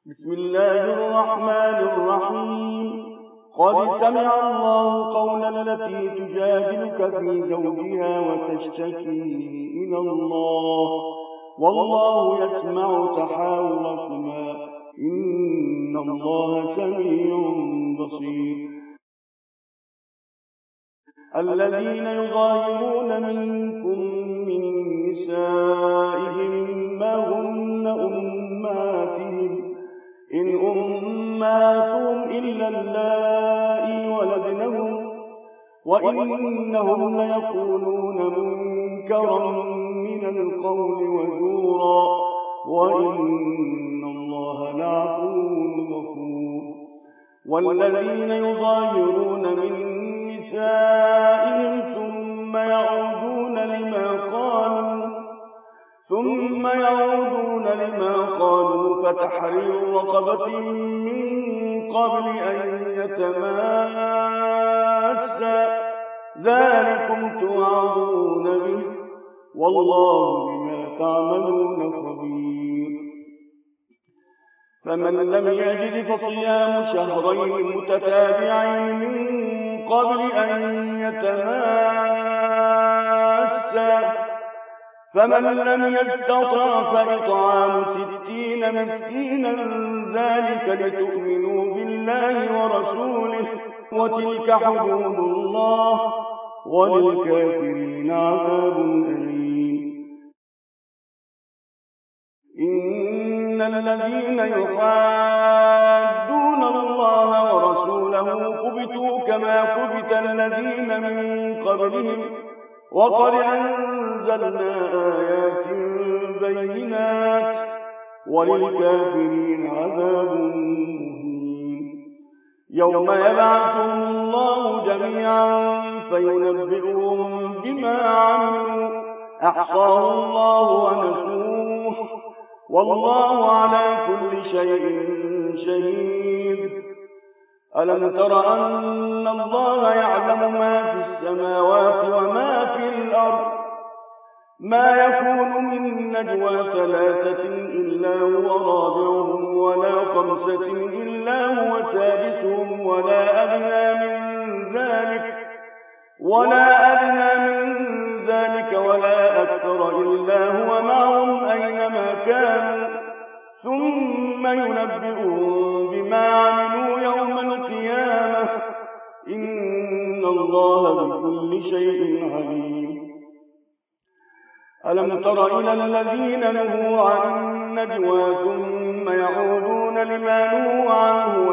بسم الله الرحمن الرحيم. قد سمع الله قول التي تجادلك في زوجها وتشتكي إلى الله والله يسمع تحاوركما إن الله سميع بصير. الذين يظاهرون منكم من نسائهم ما هن أمهاتهم إن أمهاتهم إلا اللائي ولدنهم وإنهم ليقولون منكرا من القول وزورا وإن الله لعفو غفور. والذين يظاهرون من نسائهم ثم يعودون لما قالوا فتحرير رقبة من قبل أن يتماسا ذلكم توعظون به والله بما تعملون خبير. فمن لم يجد فصيام شهرين متتابعين من قبل أن يتماسا فمن لم يستطع فإطعام 60 مسكينا ذلك لتؤمنوا بالله ورسوله وتلك حدود الله وللكافرين عذاب أليم. إن الذين يحادون الله ورسوله كبتوا كما كبت الذين من قبلهم وقد أنزلنا آيات بينات وللكافرين عذاب مهين. يوم يبعثهم الله جميعا فينبئهم بما عملوا أحصاه الله ونسوه والله على كل شيء شهيد. ألم تر أن الله يعلم ما في السماوات وما في الأرض ما يكون من نجوى 3 إلا هو رابعهم ولا 5 إلا هو سادسهم ولا أدنى من ذلك ولا أكثر إلا هو معهم أينما كانوا ثم ينبئهم بما عملوا يوم القيامة إن الله بكل شيء عليم. ألم تر إلى الذين نهوا عن النجوى ثم يعودون لما نهوا عنه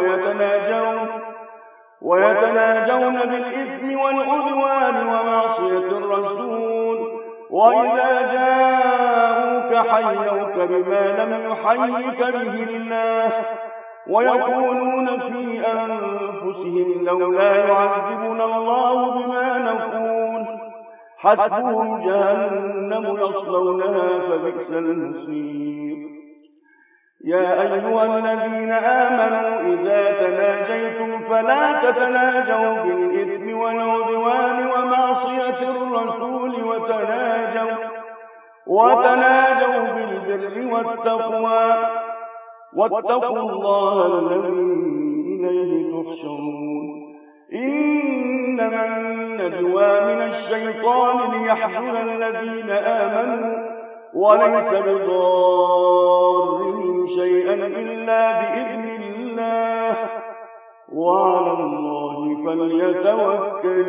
ويتناجون بالإثم والعدوان ومعصية الرسول وإذا جاءوك حيوك بما لم يحيك به الله ويقولون في أنفسهم لولا يعذبنا الله بما نقول حسبهم جهنم يصلونها فبئس المصير. يا أيها الذين آمنوا إذا تناجيتم فلا تتناجوا بالإثم والعدوان ومعصية الرسول وتناجوا بالبر والتقوى واتقوا الله الذي إليه تحشرون. إنما النجوى من الشيطان ليحزن الذين آمنوا وليس بضارهم شيئا إلا بإذن الله وعلى الله فليتوكل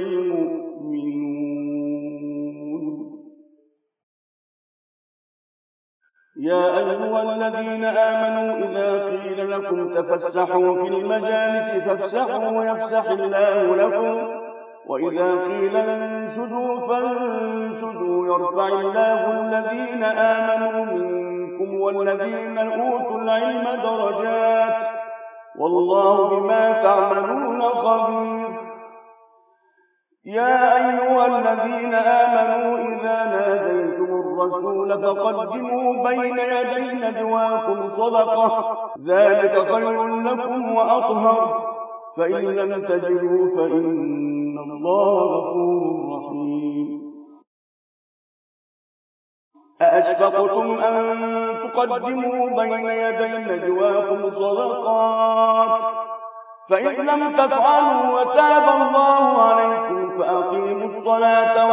المؤمنون. يا أيها الذين آمنوا إذا قيل لكم تفسحوا في المجالس فافسحوا يفسح الله لكم وإذا قيل انشدوا فانشدوا يرفع الله الذين آمنوا منكم والذين أوتوا العلم درجات والله بما تعملون خبير. يا أيها الذين آمنوا إذا ناديتم الرسول فقدموا بين يدي نجواكم صدقة ذلك خير لكم وأطهر فإن لم تجدوا فإن الله غفور رحيم. أأشفقتم أن تقدموا بين يدي نجواكم صدقات فإن لم تفعلوا وتاب الله عليكم فأقيموا الصلاة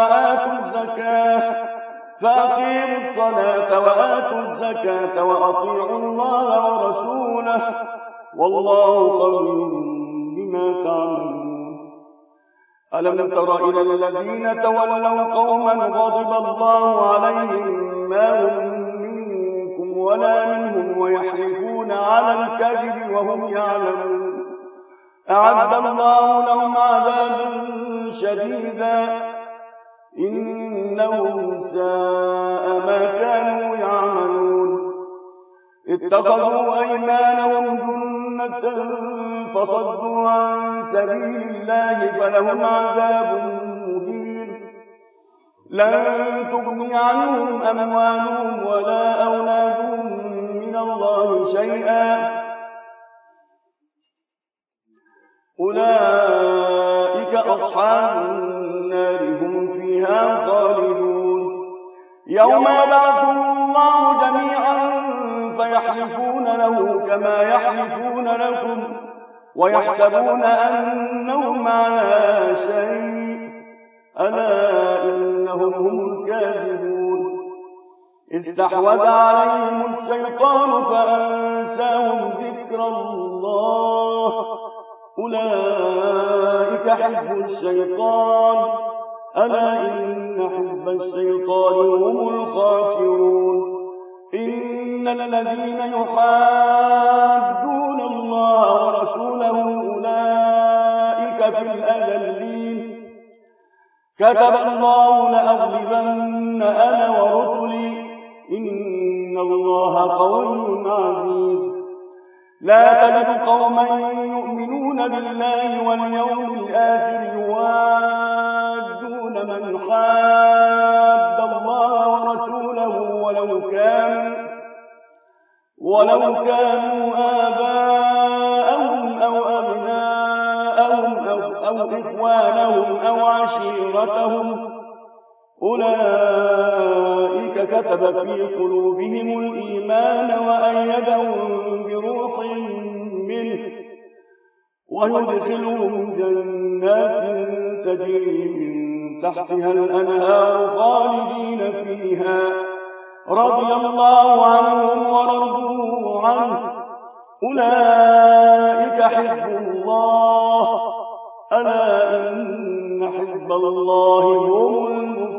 وآتوا الزكاة وأطيعوا الله ورسوله والله خبير بما تعملون. ألم تر إلى الذين تولوا قوما غضب الله عليهم ما هم منكم ولا منهم ويحلفون على الكذب وهم يعلمون أعد الله لهم عذابا شديدا إنهم ساء ما كانوا يعملون. اتخذوا أيمانهم جنة فصدوا عن سبيل الله فلهم عذاب مهين. لن تغني عنهم أموالهم ولا أولادهم من الله شيئا أولئك أصحاب النار هم فيها خالدون. يوم يبعثهم الله جميعا فيحلفون له كما يحلفون لكم ويحسبون أنهم على شيء ألا إنهم هم الكاذبون. استحوذ عليهم الشيطان فأنساهم ذكر الله أولئك حزب الشيطان ألا إن حزب الشيطان هم الخاسرون. إن الذين يحادون الله ورسوله أولئك في الأذلين. كتب الله لأغلبن أنا ورسلي إن الله قوي عزيز. لا تجد قوما يؤمنون بالله واليوم الآخر يوادون من حاد الله ورسوله ولو كانوا آباءهم أو أبناءهم أو إخوانهم أو عشيرتهم أولئك كتب في قلوبهم الإيمان وأيدهم بروح منه ويدخلهم جنات تجري من تحتها الأنهار خالدين فيها رضي الله عنهم ورضوا عنه أولئك حزب الله ألا إن حزب الله هم المفلحون.